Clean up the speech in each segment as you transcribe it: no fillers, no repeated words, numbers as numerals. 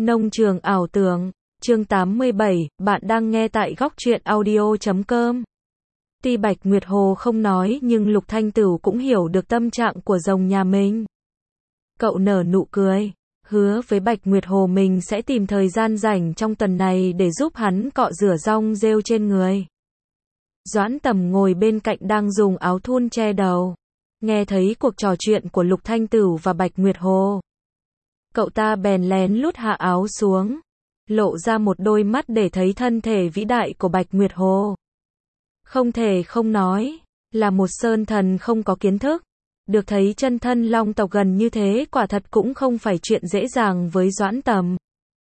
Nông trường ảo tưởng, chương 87, bạn đang nghe tại góc truyện audio.com. Tuy Bạch Nguyệt Hồ không nói nhưng Lục Thanh Tửu cũng hiểu được tâm trạng của rồng nhà mình. Cậu nở nụ cười, hứa với Bạch Nguyệt Hồ mình sẽ tìm thời gian rảnh trong tuần này để giúp hắn cọ rửa rong rêu trên người. Doãn Tầm ngồi bên cạnh đang dùng áo thun che đầu. Nghe thấy cuộc trò chuyện của Lục Thanh Tửu và Bạch Nguyệt Hồ. Cậu ta bèn lén lút hạ áo xuống, lộ ra một đôi mắt để thấy thân thể vĩ đại của Bạch Nguyệt Hồ. Không thể không nói, là một sơn thần không có kiến thức. Được thấy chân thân long tộc gần như thế quả thật cũng không phải chuyện dễ dàng với Doãn Tầm.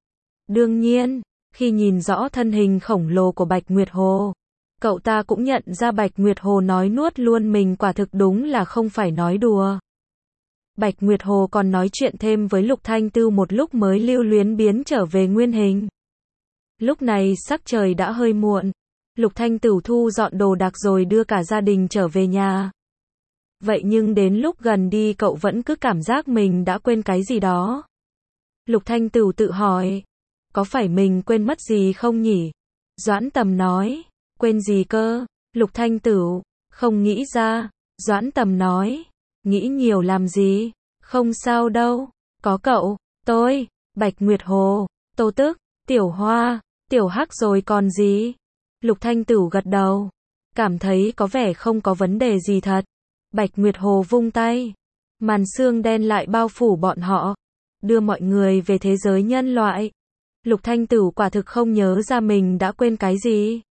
Đương nhiên, khi nhìn rõ thân hình khổng lồ của Bạch Nguyệt Hồ, cậu ta cũng nhận ra Bạch Nguyệt Hồ nói nuốt luôn mình quả thực đúng là không phải nói đùa. Bạch Nguyệt Hồ còn nói chuyện thêm với Lục Thanh Tửu một lúc mới lưu luyến biến trở về nguyên hình. Lúc này sắc trời đã hơi muộn. Lục Thanh Tửu thu dọn đồ đạc rồi đưa cả gia đình trở về nhà. Vậy nhưng đến lúc gần đi cậu vẫn cứ cảm giác mình đã quên cái gì đó. Lục Thanh Tửu tự hỏi, có phải mình quên mất gì không nhỉ? Doãn Tầm nói, quên gì cơ? Lục Thanh Tửu, không nghĩ ra. Doãn Tầm nói, nghĩ nhiều làm gì? Không sao đâu, có cậu, tôi, Bạch Nguyệt Hồ, Tô Tức, Tiểu Hoa, Tiểu Hắc rồi còn gì? Lục Thanh Tửu gật đầu, cảm thấy có vẻ không có vấn đề gì thật. Bạch Nguyệt Hồ vung tay, màn sương đen lại bao phủ bọn họ, đưa mọi người về thế giới nhân loại. Lục Thanh Tửu quả thực không nhớ ra mình đã quên cái gì.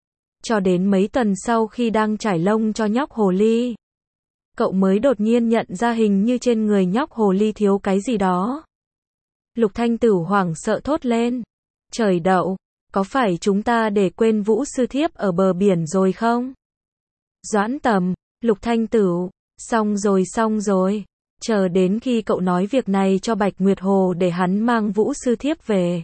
Cho đến mấy tuần sau khi đang trải lông cho nhóc hồ ly, cậu mới đột nhiên nhận ra hình như trên người nhóc hồ ly thiếu cái gì đó. Lục Thanh Tửu hoảng sợ thốt lên. Trời đậu, có phải chúng ta để quên Vũ Sư Thiếp ở bờ biển rồi không? Doãn Tầm, Lục Thanh Tửu, xong rồi. Chờ đến khi cậu nói việc này cho Bạch Nguyệt Hồ để hắn mang Vũ Sư Thiếp về.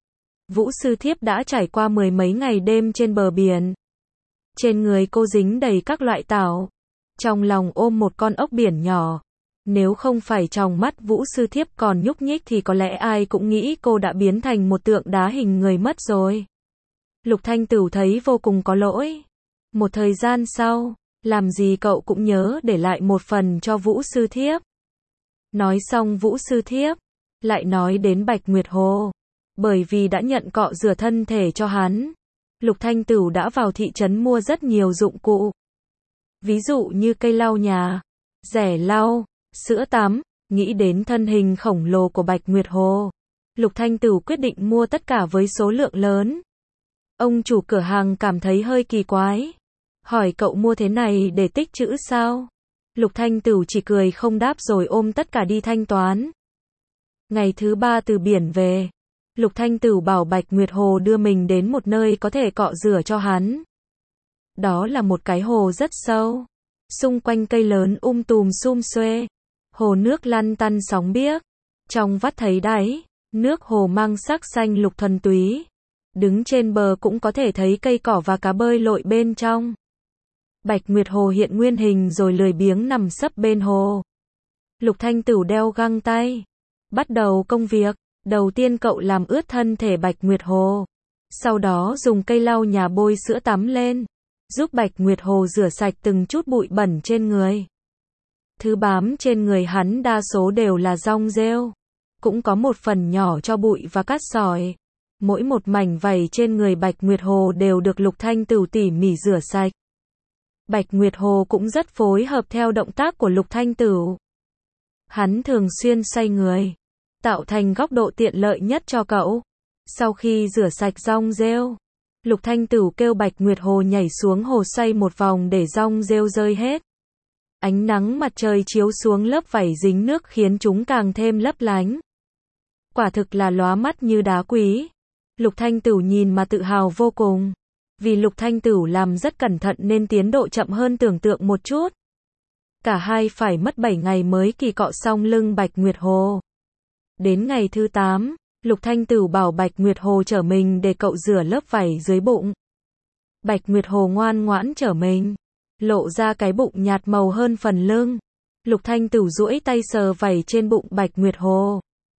Vũ Sư Thiếp đã trải qua 10 mấy ngày đêm trên bờ biển. Trên người cô dính đầy các loại tảo. Trong lòng ôm một con ốc biển nhỏ. Nếu không phải trong mắt Vũ Sư Thiếp còn nhúc nhích thì có lẽ ai cũng nghĩ cô đã biến thành một tượng đá hình người mất rồi. Lục Thanh Tửu thấy vô cùng có lỗi. Một thời gian sau, làm gì cậu cũng nhớ để lại một phần cho Vũ Sư Thiếp. Nói xong Vũ Sư Thiếp, lại nói đến Bạch Nguyệt Hồ. Bởi vì đã nhận cọ rửa thân thể cho hắn, Lục Thanh Tửu đã vào thị trấn mua rất nhiều dụng cụ. Ví dụ như cây lau nhà, rẻ lau, sữa tắm. Nghĩ đến thân hình khổng lồ của Bạch Nguyệt Hồ, Lục Thanh Tửu quyết định mua tất cả với số lượng lớn. Ông chủ cửa hàng cảm thấy hơi kỳ quái, hỏi cậu mua thế này để tích trữ sao? Lục Thanh Tửu chỉ cười không đáp rồi ôm tất cả đi thanh toán. Ngày thứ 3 từ biển về, Lục Thanh Tửu bảo Bạch Nguyệt Hồ đưa mình đến một nơi có thể cọ rửa cho hắn. Đó là một cái hồ rất sâu, xung quanh cây lớn tùm sum xuê, hồ nước lăn tăn sóng biếc, trong vắt thấy đáy, nước hồ mang sắc xanh lục thuần túy. Đứng trên bờ cũng có thể thấy cây cỏ và cá bơi lội bên trong. Bạch Nguyệt Hồ hiện nguyên hình rồi lười biếng nằm sấp bên hồ. Lục Thanh Tửu đeo găng tay, bắt đầu công việc. Đầu tiên cậu làm ướt thân thể Bạch Nguyệt Hồ, sau đó dùng cây lau nhà bôi sữa tắm lên, giúp Bạch Nguyệt Hồ rửa sạch từng chút bụi bẩn trên người. Thứ bám trên người hắn đa số đều là rong rêu, cũng có một phần nhỏ cho bụi và cát sỏi. Mỗi một mảnh vảy trên người Bạch Nguyệt Hồ đều được Lục Thanh Tửu tỉ mỉ rửa sạch. Bạch Nguyệt Hồ cũng rất phối hợp theo động tác của Lục Thanh Tửu. Hắn thường xuyên xoay người, tạo thành góc độ tiện lợi nhất cho cậu. Sau khi rửa sạch rong rêu, Lục Thanh Tửu kêu Bạch Nguyệt Hồ nhảy xuống hồ xoay một vòng để rong rêu rơi hết. Ánh nắng mặt trời chiếu xuống lớp vảy dính nước khiến chúng càng thêm lấp lánh. Quả thực là lóa mắt như đá quý. Lục Thanh Tửu nhìn mà tự hào vô cùng. Vì Lục Thanh Tửu làm rất cẩn thận nên tiến độ chậm hơn tưởng tượng một chút. Cả hai phải mất 7 ngày mới kỳ cọ xong lưng Bạch Nguyệt Hồ. Đến ngày thứ 8, Lục Thanh Tửu bảo Bạch Nguyệt Hồ chở mình để cậu rửa lớp vảy dưới bụng. Bạch Nguyệt Hồ ngoan ngoãn chở mình, lộ ra cái bụng nhạt màu hơn phần lưng. Lục Thanh Tửu duỗi tay sờ vảy trên bụng Bạch Nguyệt Hồ.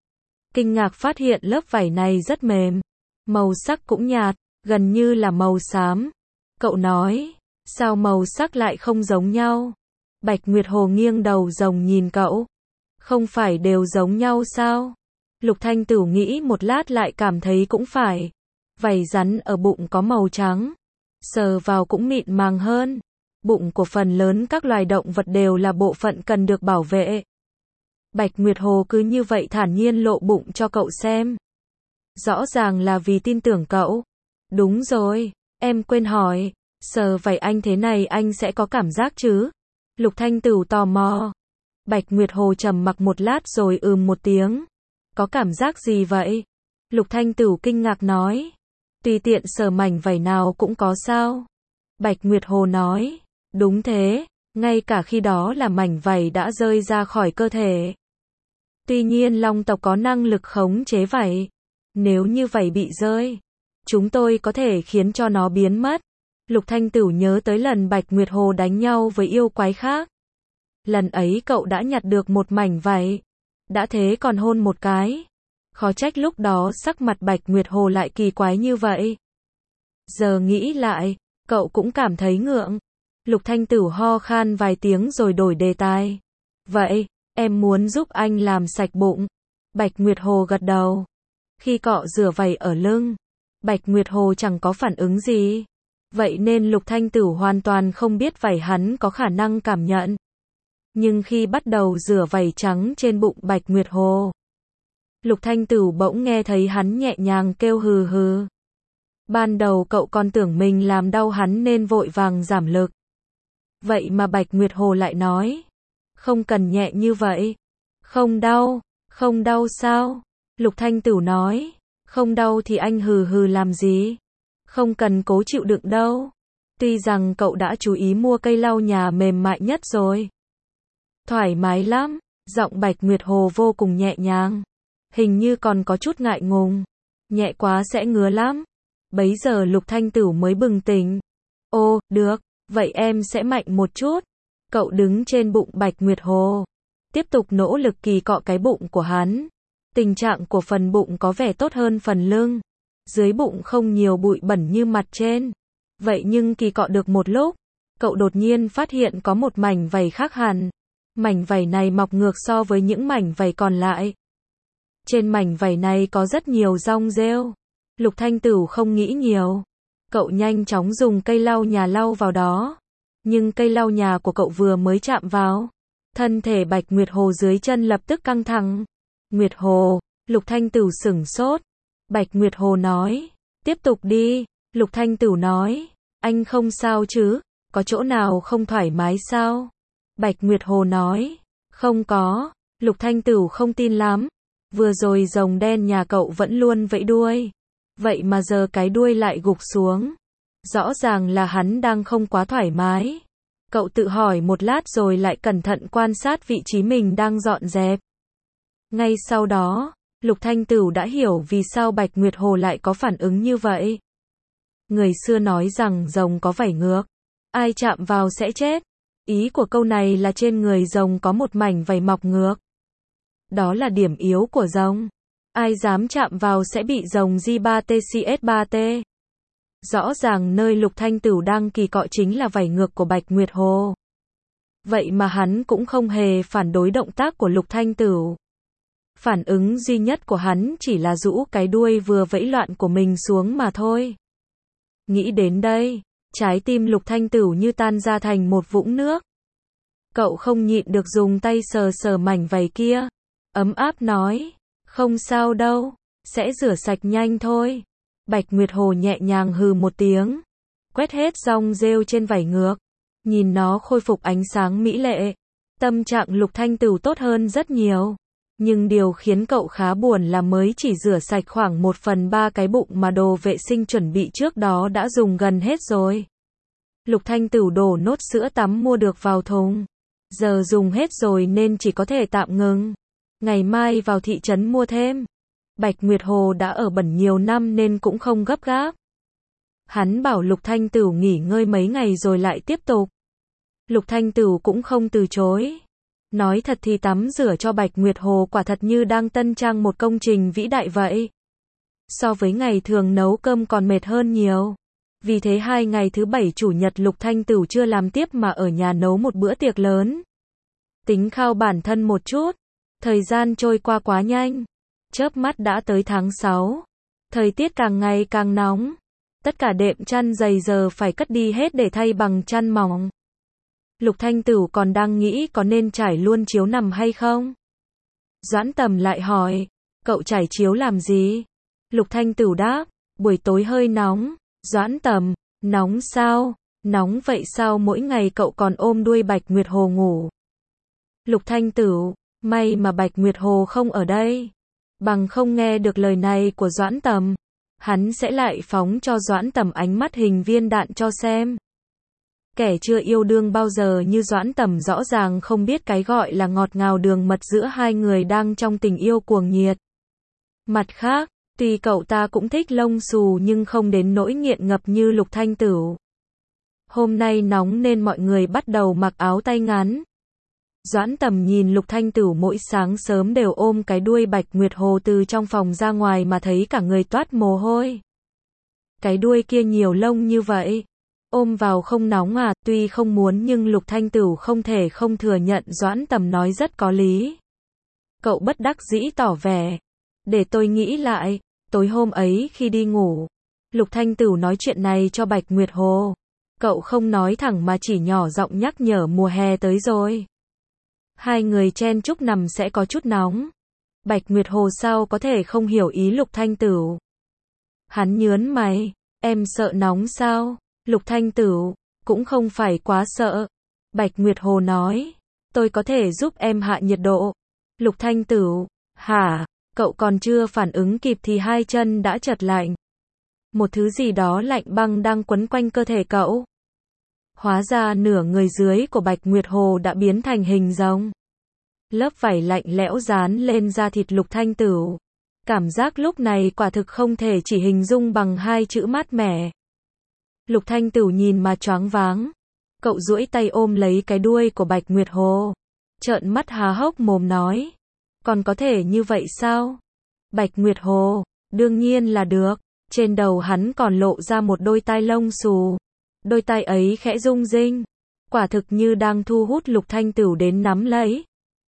kinh ngạc phát hiện lớp vải này rất mềm, màu sắc cũng nhạt, gần như là màu xám. Cậu nói, sao màu sắc lại không giống nhau? Bạch Nguyệt Hồ nghiêng đầu rồng nhìn cậu. Không phải đều giống nhau sao? Lục Thanh Tửu nghĩ một lát lại cảm thấy cũng phải. Vảy rắn ở bụng có màu trắng, sờ vào cũng mịn màng hơn. Bụng của phần lớn các loài động vật đều là bộ phận cần được bảo vệ. Bạch Nguyệt Hồ cứ như vậy thản nhiên lộ bụng cho cậu xem. Rõ ràng là vì tin tưởng cậu. Đúng rồi, em quên hỏi, sờ vảy anh thế này anh sẽ có cảm giác chứ? Lục Thanh Tửu tò mò. Bạch Nguyệt Hồ trầm mặc một lát rồi một tiếng. Có cảm giác gì vậy? Lục Thanh Tửu kinh ngạc nói. Tùy tiện sờ mảnh vảy nào cũng có sao? Bạch Nguyệt Hồ nói. Đúng thế, ngay cả khi đó là mảnh vảy đã rơi ra khỏi cơ thể. Tuy nhiên long tộc có năng lực khống chế vảy. Nếu như vảy bị rơi, chúng tôi có thể khiến cho nó biến mất. Lục Thanh Tửu nhớ tới lần Bạch Nguyệt Hồ đánh nhau với yêu quái khác. Lần ấy cậu đã nhặt được một mảnh vảy. Đã thế còn hôn một cái. Khó trách lúc đó sắc mặt Bạch Nguyệt Hồ lại kỳ quái như vậy. Giờ nghĩ lại, cậu cũng cảm thấy ngượng. Lục Thanh Tửu ho khan vài tiếng rồi đổi đề tài. Vậy, em muốn giúp anh làm sạch bụng. Bạch Nguyệt Hồ gật đầu. Khi cọ rửa vảy ở lưng, Bạch Nguyệt Hồ chẳng có phản ứng gì. Vậy nên Lục Thanh Tửu hoàn toàn không biết vảy hắn có khả năng cảm nhận. Nhưng khi bắt đầu rửa vảy trắng trên bụng Bạch Nguyệt Hồ, Lục Thanh Tửu bỗng nghe thấy hắn nhẹ nhàng kêu hừ hừ. Ban đầu cậu còn tưởng mình làm đau hắn nên vội vàng giảm lực. Vậy mà Bạch Nguyệt Hồ lại nói, không cần nhẹ như vậy. Không đau sao? Lục Thanh Tửu nói, không đau thì anh hừ hừ làm gì? Không cần cố chịu đựng đâu. Tuy rằng cậu đã chú ý mua cây lau nhà mềm mại nhất rồi. Thoải mái lắm, giọng Bạch Nguyệt Hồ vô cùng nhẹ nhàng. Hình như còn có chút ngại ngùng. Nhẹ quá sẽ ngứa lắm. Bấy giờ Lục Thanh Tửu mới bừng tỉnh. Ô, được, vậy em sẽ mạnh một chút. Cậu đứng trên bụng Bạch Nguyệt Hồ. Tiếp tục nỗ lực kỳ cọ cái bụng của hắn. Tình trạng của phần bụng có vẻ tốt hơn phần lưng. Dưới bụng không nhiều bụi bẩn như mặt trên. Vậy nhưng kỳ cọ được một lúc, cậu đột nhiên phát hiện có một mảnh vảy khác hẳn. Mảnh vảy này mọc ngược so với những mảnh vảy còn lại. Trên mảnh vảy này có rất nhiều rong rêu. Lục Thanh Tửu không nghĩ nhiều. Cậu nhanh chóng dùng cây lau nhà lau vào đó. Nhưng cây lau nhà của cậu vừa mới chạm vào, thân thể Bạch Nguyệt Hồ dưới chân lập tức căng thẳng. Nguyệt Hồ, Lục Thanh Tửu sửng sốt. Bạch Nguyệt Hồ nói, tiếp tục đi. Lục Thanh Tửu nói, anh không sao chứ, có chỗ nào không thoải mái sao? Bạch Nguyệt Hồ nói, không có. Lục Thanh Tửu không tin lắm. Vừa rồi rồng đen nhà cậu vẫn luôn vẫy đuôi. Vậy mà giờ cái đuôi lại gục xuống. Rõ ràng là hắn đang không quá thoải mái. Cậu tự hỏi một lát rồi lại cẩn thận quan sát vị trí mình đang dọn dẹp. Ngay sau đó, Lục Thanh Tửu đã hiểu vì sao Bạch Nguyệt Hồ lại có phản ứng như vậy. Người xưa nói rằng rồng có vảy ngược, ai chạm vào sẽ chết. Ý của câu này là trên người rồng có một mảnh vảy mọc ngược. Đó là điểm yếu của rồng. Ai dám chạm vào sẽ bị rồng J3TCS3T. Rõ ràng nơi Lục Thanh Tửu đang kỳ cọ chính là vảy ngược của Bạch Nguyệt Hồ. Vậy mà hắn cũng không hề phản đối động tác của Lục Thanh Tửu. Phản ứng duy nhất của hắn chỉ là rũ cái đuôi vừa vẫy loạn của mình xuống mà thôi. Nghĩ đến đây, trái tim Lục Thanh Tửu như tan ra thành một vũng nước. Cậu không nhịn được dùng tay sờ sờ mảnh vảy kia. Ấm áp nói, không sao đâu, sẽ rửa sạch nhanh thôi. Bạch Nguyệt Hồ nhẹ nhàng hừ một tiếng, quét hết rong rêu trên vảy ngược, nhìn nó khôi phục ánh sáng mỹ lệ. Tâm trạng Lục Thanh Tửu tốt hơn rất nhiều. Nhưng điều khiến cậu khá buồn là mới chỉ rửa sạch khoảng 1/3 cái bụng mà đồ vệ sinh chuẩn bị trước đó đã dùng gần hết rồi. Lục Thanh Tửu đổ nốt sữa tắm mua được vào thùng. Giờ dùng hết rồi nên chỉ có thể tạm ngừng. Ngày mai vào thị trấn mua thêm. Bạch Nguyệt Hồ đã ở bẩn nhiều năm nên cũng không gấp gáp. Hắn bảo Lục Thanh Tửu nghỉ ngơi mấy ngày rồi lại tiếp tục. Lục Thanh Tửu cũng không từ chối. Nói thật thì tắm rửa cho Bạch Nguyệt Hồ quả thật như đang tân trang một công trình vĩ đại vậy. So với ngày thường nấu cơm còn mệt hơn nhiều. Vì thế 2 ngày thứ 7 chủ nhật Lục Thanh Tửu chưa làm tiếp mà ở nhà nấu một bữa tiệc lớn. Tính khao bản thân một chút. Thời gian trôi qua quá nhanh. Chớp mắt đã tới tháng 6. Thời tiết càng ngày càng nóng. Tất cả đệm chăn dày giờ phải cất đi hết để thay bằng chăn mỏng. Lục Thanh Tửu còn đang nghĩ có nên trải luôn chiếu nằm hay không. Doãn Tầm lại hỏi, cậu trải chiếu làm gì? Lục Thanh Tửu đáp, buổi tối hơi nóng. Doãn Tầm, nóng sao? Nóng vậy sao mỗi ngày cậu còn ôm đuôi Bạch Nguyệt Hồ ngủ? Lục Thanh Tửu, may mà Bạch Nguyệt Hồ không ở đây. Bằng không nghe được lời này của Doãn Tầm, hắn sẽ lại phóng cho Doãn Tầm ánh mắt hình viên đạn cho xem. Kẻ chưa yêu đương bao giờ như Doãn Tầm rõ ràng không biết cái gọi là ngọt ngào đường mật giữa hai người đang trong tình yêu cuồng nhiệt. Mặt khác, tuy cậu ta cũng thích lông xù nhưng không đến nỗi nghiện ngập như Lục Thanh Tửu. Hôm nay nóng nên mọi người bắt đầu mặc áo tay ngắn. Doãn Tầm nhìn Lục Thanh Tửu mỗi sáng sớm đều ôm cái đuôi Bạch Nguyệt Hồ từ trong phòng ra ngoài mà thấy cả người toát mồ hôi. Cái đuôi kia nhiều lông như vậy. Ôm vào không nóng à, tuy không muốn nhưng Lục Thanh Tửu không thể không thừa nhận Doãn Tầm nói rất có lý. Cậu bất đắc dĩ tỏ vẻ. Để tôi nghĩ lại, tối hôm ấy khi đi ngủ, Lục Thanh Tửu nói chuyện này cho Bạch Nguyệt Hồ. Cậu không nói thẳng mà chỉ nhỏ giọng nhắc nhở mùa hè tới rồi. Hai người chen chúc nằm sẽ có chút nóng. Bạch Nguyệt Hồ sao có thể không hiểu ý Lục Thanh Tửu. Hắn nhớn mày, em sợ nóng sao? Lục Thanh Tửu, cũng không phải quá sợ. Bạch Nguyệt Hồ nói, tôi có thể giúp em hạ nhiệt độ. Lục Thanh Tửu, hả? Cậu còn chưa phản ứng kịp thì hai chân đã chợt lạnh. Một thứ gì đó lạnh băng đang quấn quanh cơ thể cậu. Hóa ra nửa người dưới của Bạch Nguyệt Hồ đã biến thành hình rồng. Lớp vảy lạnh lẽo dán lên da thịt Lục Thanh Tửu. Cảm giác lúc này quả thực không thể chỉ hình dung bằng hai chữ mát mẻ. Lục Thanh Tửu nhìn mà choáng váng. Cậu duỗi tay ôm lấy cái đuôi của Bạch Nguyệt Hồ. Trợn mắt há hốc mồm nói. Còn có thể như vậy sao? Bạch Nguyệt Hồ, đương nhiên là được. Trên đầu hắn còn lộ ra một đôi tai lông xù. Đôi tai ấy khẽ rung rinh. Quả thực như đang thu hút Lục Thanh Tửu đến nắm lấy.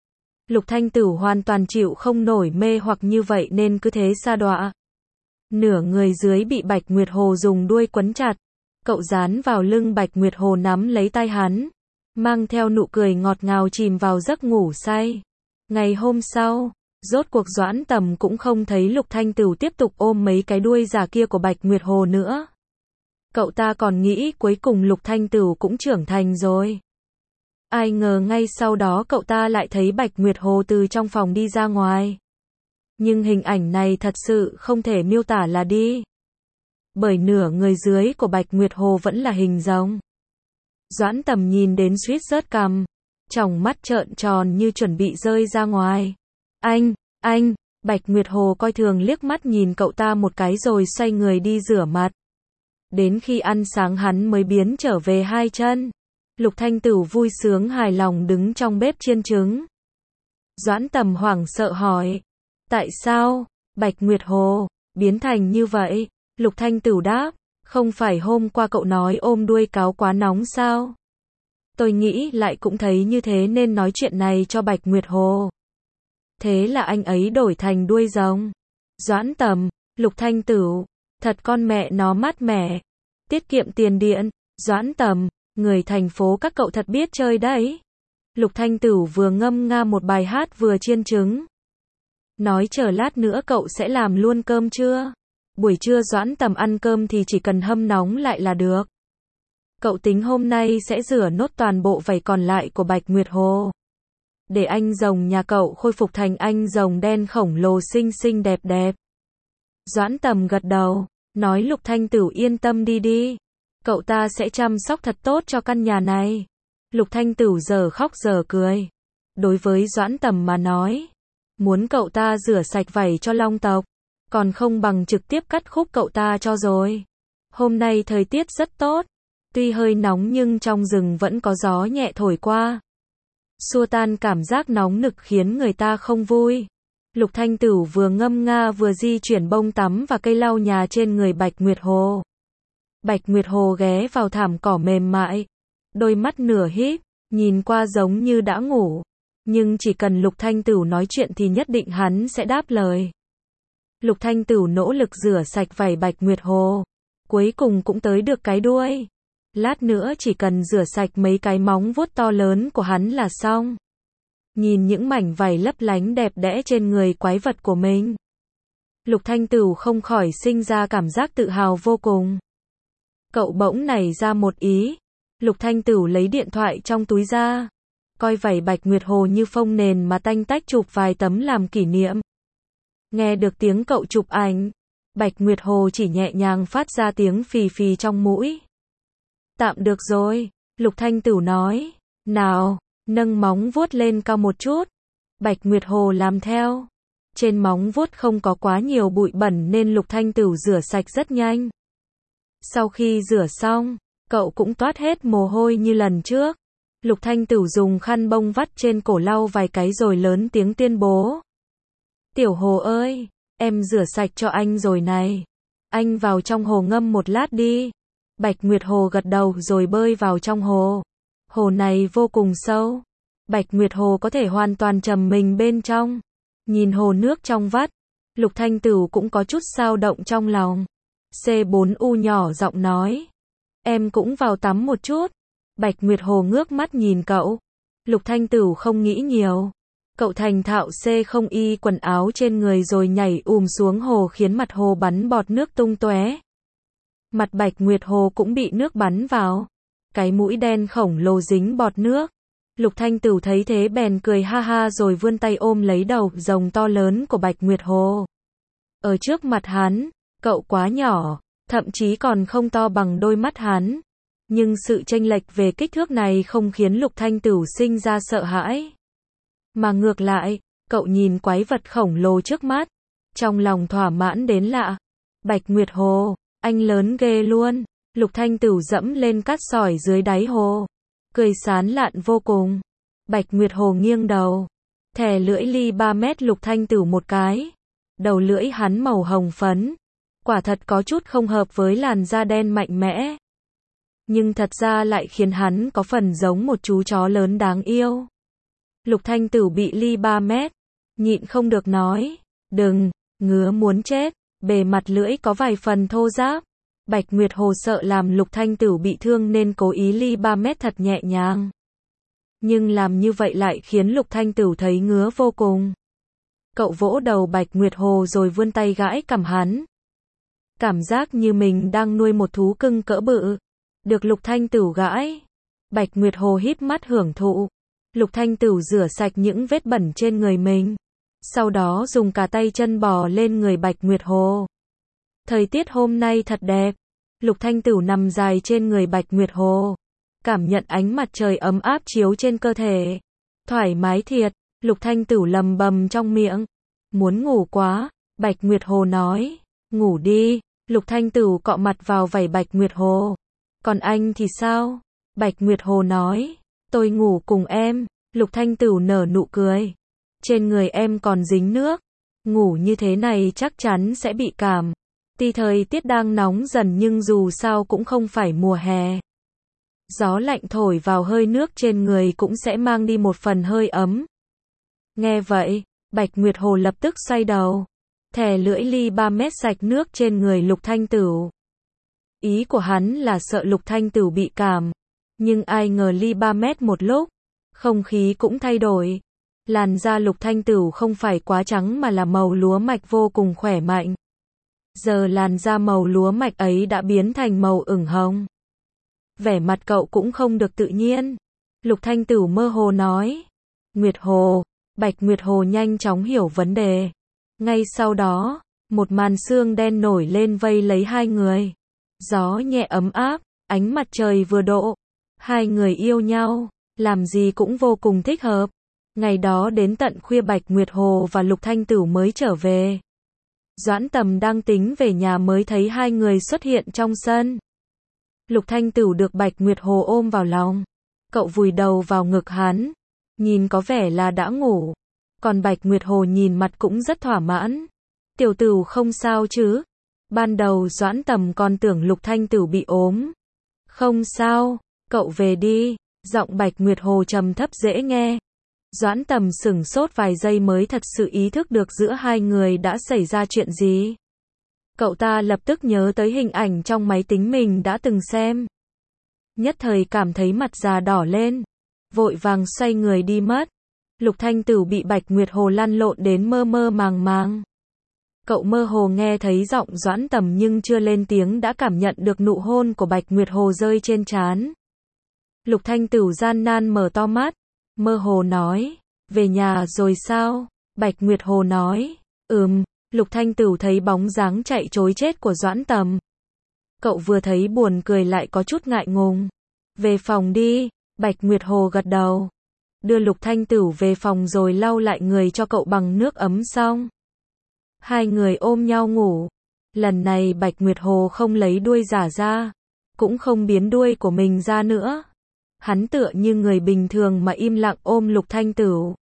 Lục Thanh Tửu hoàn toàn chịu không nổi mê hoặc như vậy nên cứ thế sa đọa. Nửa người dưới bị Bạch Nguyệt Hồ dùng đuôi quấn chặt. Cậu dán vào lưng Bạch Nguyệt Hồ nắm lấy tay hắn. Mang theo nụ cười ngọt ngào chìm vào giấc ngủ say. Ngày hôm sau, rốt cuộc Doãn Tầm cũng không thấy Lục Thanh Tửu tiếp tục ôm mấy cái đuôi giả kia của Bạch Nguyệt Hồ nữa. Cậu ta còn nghĩ cuối cùng Lục Thanh Tửu cũng trưởng thành rồi. Ai ngờ ngay sau đó cậu ta lại thấy Bạch Nguyệt Hồ từ trong phòng đi ra ngoài. Nhưng hình ảnh này thật sự không thể miêu tả là đi. Bởi nửa người dưới của Bạch Nguyệt Hồ vẫn là hình rồng. Doãn Tầm nhìn đến suýt rớt cằm. Tròng mắt trợn tròn như chuẩn bị rơi ra ngoài. Anh, Bạch Nguyệt Hồ coi thường liếc mắt nhìn cậu ta một cái rồi xoay người đi rửa mặt. Đến khi ăn sáng hắn mới biến trở về hai chân. Lục Thanh Tửu vui sướng hài lòng đứng trong bếp chiên trứng. Doãn Tầm hoảng sợ hỏi. Tại sao, Bạch Nguyệt Hồ, biến thành như vậy? Lục Thanh Tửu đáp. Không phải hôm qua cậu nói ôm đuôi cáo quá nóng sao? Tôi nghĩ lại cũng thấy như thế nên nói chuyện này cho Bạch Nguyệt Hồ. Thế là anh ấy đổi thành đuôi rồng. Doãn Tầm, Lục Thanh Tửu, thật con mẹ nó mát mẻ. Tiết kiệm tiền điện. Doãn Tầm, người thành phố các cậu thật biết chơi đấy. Lục Thanh Tửu vừa ngâm nga một bài hát vừa chiên trứng. Nói chờ lát nữa cậu sẽ làm luôn cơm trưa. Buổi trưa Doãn Tầm ăn cơm thì chỉ cần hâm nóng lại là được. Cậu tính hôm nay sẽ rửa nốt toàn bộ vảy còn lại của Bạch Nguyệt Hồ. Để anh rồng nhà cậu khôi phục thành anh rồng đen khổng lồ xinh xinh đẹp đẹp. Doãn Tầm gật đầu, nói Lục Thanh Tửu yên tâm đi. Cậu ta sẽ chăm sóc thật tốt cho căn nhà này. Lục Thanh Tửu giờ khóc giờ cười. Đối với Doãn Tầm mà nói, muốn cậu ta rửa sạch vảy cho long tộc, còn không bằng trực tiếp cắt khúc cậu ta cho rồi. Hôm nay thời tiết rất tốt. Tuy hơi nóng nhưng trong rừng vẫn có gió nhẹ thổi qua. xua tan cảm giác nóng nực khiến người ta không vui. Lục Thanh Tửu vừa ngâm nga vừa di chuyển bông tắm và cây lau nhà trên người Bạch Nguyệt Hồ. Bạch Nguyệt Hồ ghé vào thảm cỏ mềm mại, đôi mắt nửa híp, nhìn qua giống như đã ngủ, nhưng chỉ cần Lục Thanh Tửu nói chuyện thì nhất định hắn sẽ đáp lời. Lục Thanh Tửu nỗ lực rửa sạch vảy Bạch Nguyệt Hồ, cuối cùng cũng tới được cái đuôi. Lát nữa chỉ cần rửa sạch mấy cái móng vuốt to lớn của hắn là xong. Nhìn những mảnh vảy lấp lánh đẹp đẽ trên người quái vật của mình, Lục Thanh Tửu không khỏi sinh ra cảm giác tự hào vô cùng. Cậu bỗng nảy ra một ý. Lục Thanh Tửu lấy điện thoại trong túi ra, coi vảy Bạch Nguyệt Hồ như phông nền mà tanh tách chụp vài tấm làm kỷ niệm. Nghe được tiếng cậu chụp ảnh, Bạch Nguyệt Hồ chỉ nhẹ nhàng phát ra tiếng phì phì trong mũi. Tạm được rồi, Lục Thanh Tửu nói. Nào, nâng móng vuốt lên cao một chút. Bạch Nguyệt Hồ làm theo. Trên móng vuốt không có quá nhiều bụi bẩn nên Lục Thanh Tửu rửa sạch rất nhanh. Sau khi rửa xong, cậu cũng toát hết mồ hôi như lần trước. Lục Thanh Tửu dùng khăn bông vắt trên cổ lau vài cái rồi lớn tiếng tuyên bố. Tiểu Hồ ơi, em rửa sạch cho anh rồi này. Anh vào trong hồ ngâm một lát đi. Bạch Nguyệt Hồ gật đầu rồi bơi vào trong hồ. Hồ này vô cùng sâu. Bạch Nguyệt Hồ có thể hoàn toàn trầm mình bên trong. Nhìn hồ nước trong vắt, Lục Thanh Tửu cũng có chút xao động trong lòng. C4U nhỏ giọng nói. Em cũng vào tắm một chút. Bạch Nguyệt Hồ ngước mắt nhìn cậu. Lục Thanh Tửu không nghĩ nhiều. Cậu thành thạo không y quần áo trên người rồi nhảy xuống hồ khiến mặt hồ bắn bọt nước tung tóe. Mặt Bạch Nguyệt Hồ cũng bị nước bắn vào. Cái mũi đen khổng lồ dính bọt nước. Lục Thanh Tửu thấy thế bèn cười ha ha rồi vươn tay ôm lấy đầu rồng to lớn của Bạch Nguyệt Hồ. Ở trước mặt hắn, cậu quá nhỏ, thậm chí còn không to bằng đôi mắt hắn. Nhưng sự chênh lệch về kích thước này không khiến Lục Thanh Tửu sinh ra sợ hãi. Mà ngược lại, cậu nhìn quái vật khổng lồ trước mắt, trong lòng thỏa mãn đến lạ. Bạch Nguyệt Hồ, anh lớn ghê luôn. Lục Thanh Tửu dẫm lên cát sỏi dưới đáy hồ, cười sán lạn vô cùng. Bạch Nguyệt Hồ nghiêng đầu, thè lưỡi ly 3 mét Lục Thanh Tửu một cái. Đầu lưỡi hắn màu hồng phấn, quả thật có chút không hợp với làn da đen mạnh mẽ. Nhưng thật ra lại khiến hắn có phần giống một chú chó lớn đáng yêu. Lục Thanh Tửu bị ly 3 mét, nhịn không được nói, đừng, ngứa muốn chết, bề mặt lưỡi có vài phần thô ráp. Bạch Nguyệt Hồ sợ làm Lục Thanh Tửu bị thương nên cố ý ly 3 mét thật nhẹ nhàng. Nhưng làm như vậy lại khiến Lục Thanh Tửu thấy ngứa vô cùng. Cậu vỗ đầu Bạch Nguyệt Hồ rồi vươn tay gãi cằm hắn. Cảm giác như mình đang nuôi một thú cưng cỡ bự. Được Lục Thanh Tửu gãi. Bạch Nguyệt Hồ híp mắt hưởng thụ. Lục Thanh Tửu rửa sạch những vết bẩn trên người mình. Sau đó dùng cả tay chân bò lên người Bạch Nguyệt Hồ. Thời tiết hôm nay thật đẹp. Lục Thanh Tửu nằm dài trên người Bạch Nguyệt Hồ. Cảm nhận ánh mặt trời ấm áp chiếu trên cơ thể. Thoải mái thiệt. Lục Thanh Tửu lầm bầm trong miệng. Muốn ngủ quá. Bạch Nguyệt Hồ nói. Ngủ đi. Lục Thanh Tửu cọ mặt vào vảy Bạch Nguyệt Hồ. Còn anh thì sao? Bạch Nguyệt Hồ nói. Tôi ngủ cùng em. Lục Thanh Tửu nở nụ cười. Trên người em còn dính nước. Ngủ như thế này chắc chắn sẽ bị cảm. Tuy thời tiết đang nóng dần nhưng dù sao cũng không phải mùa hè. Gió lạnh thổi vào hơi nước trên người cũng sẽ mang đi một phần hơi ấm. Nghe vậy, Bạch Nguyệt Hồ lập tức xoay đầu. Thè lưỡi ly 3 mét sạch nước trên người Lục Thanh Tửu. Ý của hắn là sợ Lục Thanh Tửu bị cảm. Nhưng ai ngờ ly 3 mét một lúc. Không khí cũng thay đổi. Làn da Lục Thanh Tửu không phải quá trắng mà là màu lúa mạch vô cùng khỏe mạnh. Giờ làn da màu lúa mạch ấy đã biến thành màu ửng hồng. Vẻ mặt cậu cũng không được tự nhiên. Lục Thanh Tửu mơ hồ nói. Nguyệt Hồ. Bạch Nguyệt Hồ nhanh chóng hiểu vấn đề. Ngay sau đó, một màn sương đen nổi lên vây lấy hai người. Gió nhẹ ấm áp, ánh mặt trời vừa độ. Hai người yêu nhau, làm gì cũng vô cùng thích hợp. Ngày đó đến tận khuya Bạch Nguyệt Hồ và Lục Thanh Tửu mới trở về. Doãn Tầm đang tính về nhà mới thấy hai người xuất hiện trong sân. Lục Thanh Tửu được Bạch Nguyệt Hồ ôm vào lòng. Cậu vùi đầu vào ngực hắn. nhìn có vẻ là đã ngủ. Còn Bạch Nguyệt Hồ nhìn mặt cũng rất thỏa mãn. Tiểu Tửu không sao chứ? Ban đầu Doãn Tầm còn tưởng Lục Thanh Tửu bị ốm. Không sao, cậu về đi. Giọng Bạch Nguyệt Hồ trầm thấp dễ nghe. Doãn Tầm sửng sốt vài giây mới thật sự ý thức được giữa hai người đã xảy ra chuyện gì. Cậu ta lập tức nhớ tới hình ảnh trong máy tính mình đã từng xem. Nhất thời cảm thấy mặt già đỏ lên. Vội vàng xoay người đi mất. Lục Thanh Tửu bị Bạch Nguyệt Hồ lăn lộn đến mơ mơ màng màng. Cậu mơ hồ nghe thấy giọng Doãn Tầm nhưng chưa lên tiếng đã cảm nhận được nụ hôn của Bạch Nguyệt Hồ rơi trên trán. Lục Thanh Tửu gian nan mở to mắt, mơ hồ nói, về nhà rồi sao? Bạch Nguyệt Hồ nói, Lục Thanh Tửu thấy bóng dáng chạy trối chết của Doãn Tầm. Cậu vừa thấy buồn cười lại có chút ngại ngùng. Về phòng đi, Bạch Nguyệt Hồ gật đầu. Đưa Lục Thanh Tửu về phòng rồi lau lại người cho cậu bằng nước ấm xong. Hai người ôm nhau ngủ. Lần này Bạch Nguyệt Hồ không lấy đuôi giả ra, cũng không biến đuôi của mình ra nữa. Hắn tựa như người bình thường mà im lặng ôm Lục Thanh Tửu.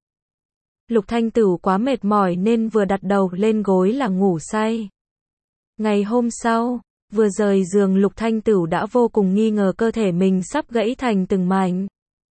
Lục Thanh Tửu quá mệt mỏi nên vừa đặt đầu lên gối là ngủ say. Ngày hôm sau, vừa rời giường Lục Thanh Tửu đã vô cùng nghi ngờ cơ thể mình sắp gãy thành từng mảnh.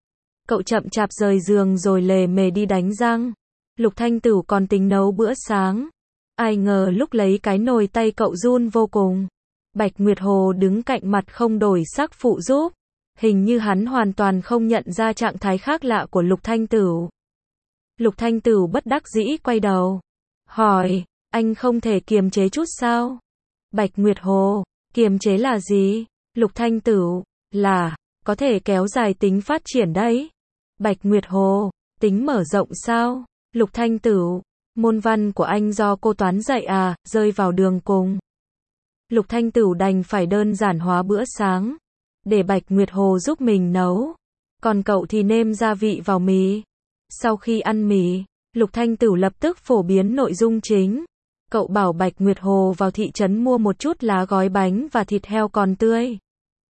Cậu chậm chạp rời giường rồi lề mề đi đánh răng. Lục Thanh Tửu còn tính nấu bữa sáng. Ai ngờ lúc lấy cái nồi tay cậu run vô cùng. Bạch Nguyệt Hồ đứng cạnh mặt không đổi sắc phụ giúp. Hình như hắn hoàn toàn không nhận ra trạng thái khác lạ của Lục Thanh Tửu. Lục Thanh Tửu bất đắc dĩ quay đầu. Hỏi, anh không thể kiềm chế chút sao? Bạch Nguyệt Hồ, kiềm chế là gì? Lục Thanh Tửu, là, có thể kéo dài tính phát triển đấy. Bạch Nguyệt Hồ, tính mở rộng sao? Lục Thanh Tửu, môn văn của anh do cô toán dạy à, rơi vào đường cùng. Lục Thanh Tửu đành phải đơn giản hóa bữa sáng, để Bạch Nguyệt Hồ giúp mình nấu. Còn cậu thì nêm gia vị vào mì. Sau khi ăn mì, Lục Thanh Tửu lập tức phổ biến nội dung chính. Cậu bảo Bạch Nguyệt Hồ vào thị trấn mua một chút lá gói bánh và thịt heo còn tươi.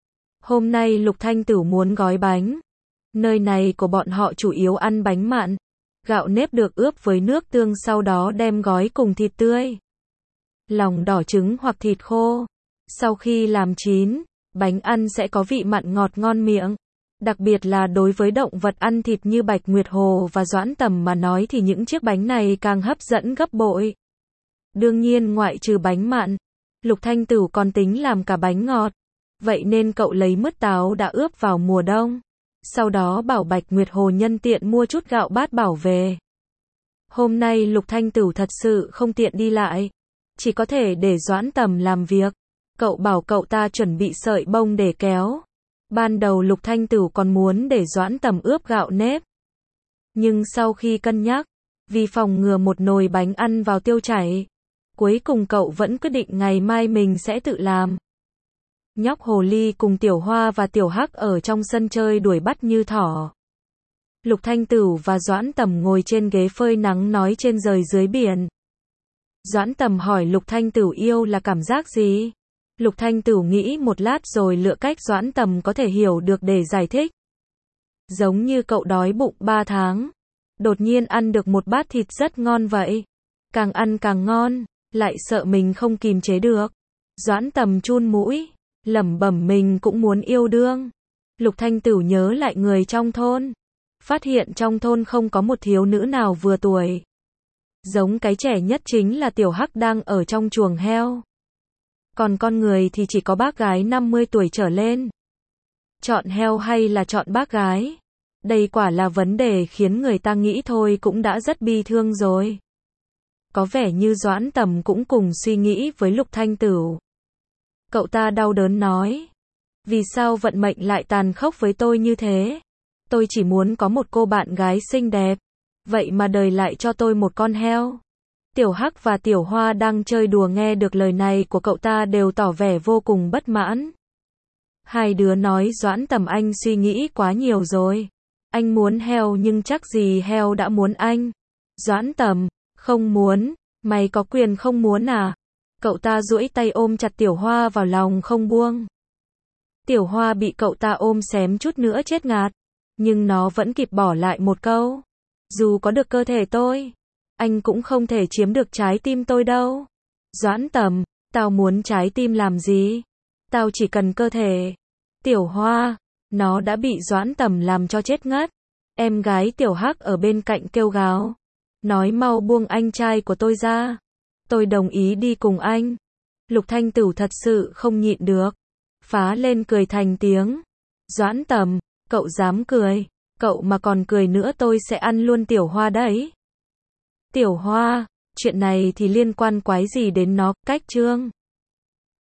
Hôm nay Lục Thanh Tửu muốn gói bánh. Nơi này của bọn họ chủ yếu ăn bánh mặn. Gạo nếp được ướp với nước tương sau đó đem gói cùng thịt tươi, lòng đỏ trứng hoặc thịt khô. Sau khi làm chín, bánh ăn sẽ có vị mặn ngọt ngon miệng. Đặc biệt là đối với động vật ăn thịt như Bạch Nguyệt Hồ và Doãn Tầm mà nói thì những chiếc bánh này càng hấp dẫn gấp bội. Đương nhiên ngoại trừ bánh mặn, Lục Thanh Tửu còn tính làm cả bánh ngọt. Vậy nên cậu lấy mứt táo đã ướp vào mùa đông. Sau đó bảo Bạch Nguyệt Hồ nhân tiện mua chút gạo bát bảo về. Hôm nay Lục Thanh Tửu thật sự không tiện đi lại, chỉ có thể để Doãn Tầm làm việc. Cậu bảo cậu ta chuẩn bị sợi bông để kéo. Ban đầu Lục Thanh Tửu còn muốn để Doãn Tầm ướp gạo nếp. Nhưng sau khi cân nhắc, vì phòng ngừa một nồi bánh ăn vào tiêu chảy, cuối cùng cậu vẫn quyết định ngày mai mình sẽ tự làm. Nhóc Hồ Ly cùng Tiểu Hoa và Tiểu Hắc ở trong sân chơi đuổi bắt như thỏ. Lục Thanh Tửu và Doãn Tầm ngồi trên ghế phơi nắng nói trên trời dưới biển. Doãn Tầm hỏi Lục Thanh Tửu yêu là cảm giác gì? Lục Thanh Tửu nghĩ một lát rồi lựa cách Doãn Tầm có thể hiểu được để giải thích. Giống như cậu đói bụng 3 tháng, đột nhiên ăn được một bát thịt rất ngon vậy. Càng ăn càng ngon, lại sợ mình không kìm chế được. Doãn Tầm chun mũi, lẩm bẩm mình cũng muốn yêu đương. Lục Thanh Tửu nhớ lại người trong thôn. Phát hiện trong thôn không có một thiếu nữ nào vừa tuổi. Giống cái trẻ nhất chính là Tiểu Hắc đang ở trong chuồng heo. Còn con người thì chỉ có bác gái 50 tuổi trở lên. Chọn heo hay là chọn bác gái? Đây quả là vấn đề khiến người ta nghĩ thôi cũng đã rất bi thương rồi. Có vẻ như Doãn Tầm cũng cùng suy nghĩ với Lục Thanh Tửu. Cậu ta đau đớn nói. Vì sao vận mệnh lại tàn khốc với tôi như thế? Tôi chỉ muốn có một cô bạn gái xinh đẹp. Vậy mà đời lại cho tôi một con heo. Tiểu Hắc và Tiểu Hoa đang chơi đùa nghe được lời này của cậu ta đều tỏ vẻ vô cùng bất mãn. Hai đứa nói Doãn Tầm anh suy nghĩ quá nhiều rồi. Anh muốn heo nhưng chắc gì heo đã muốn anh. Doãn Tầm, không muốn, mày có quyền không muốn à? Cậu ta duỗi tay ôm chặt Tiểu Hoa vào lòng không buông. Tiểu Hoa bị cậu ta ôm xém chút nữa chết ngạt. Nhưng nó vẫn kịp bỏ lại một câu. Dù có được cơ thể tôi, anh cũng không thể chiếm được trái tim tôi đâu. Doãn Tầm, tao muốn trái tim làm gì? Tao chỉ cần cơ thể. Tiểu Hoa, nó đã bị Doãn Tầm làm cho chết ngất. Em gái Tiểu Hắc ở bên cạnh kêu gào. Nói mau buông anh trai của tôi ra. Tôi đồng ý đi cùng anh. Lục Thanh Tửu thật sự không nhịn được. Phá lên cười thành tiếng. Doãn Tầm, cậu dám cười. Cậu mà còn cười nữa tôi sẽ ăn luôn Tiểu Hoa đấy. Tiểu Hoa, chuyện này thì liên quan quái gì đến nó, cách chương.